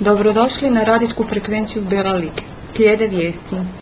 Dobrodošli na radijsku frekvenciju Bela Like. Slijede vijesti.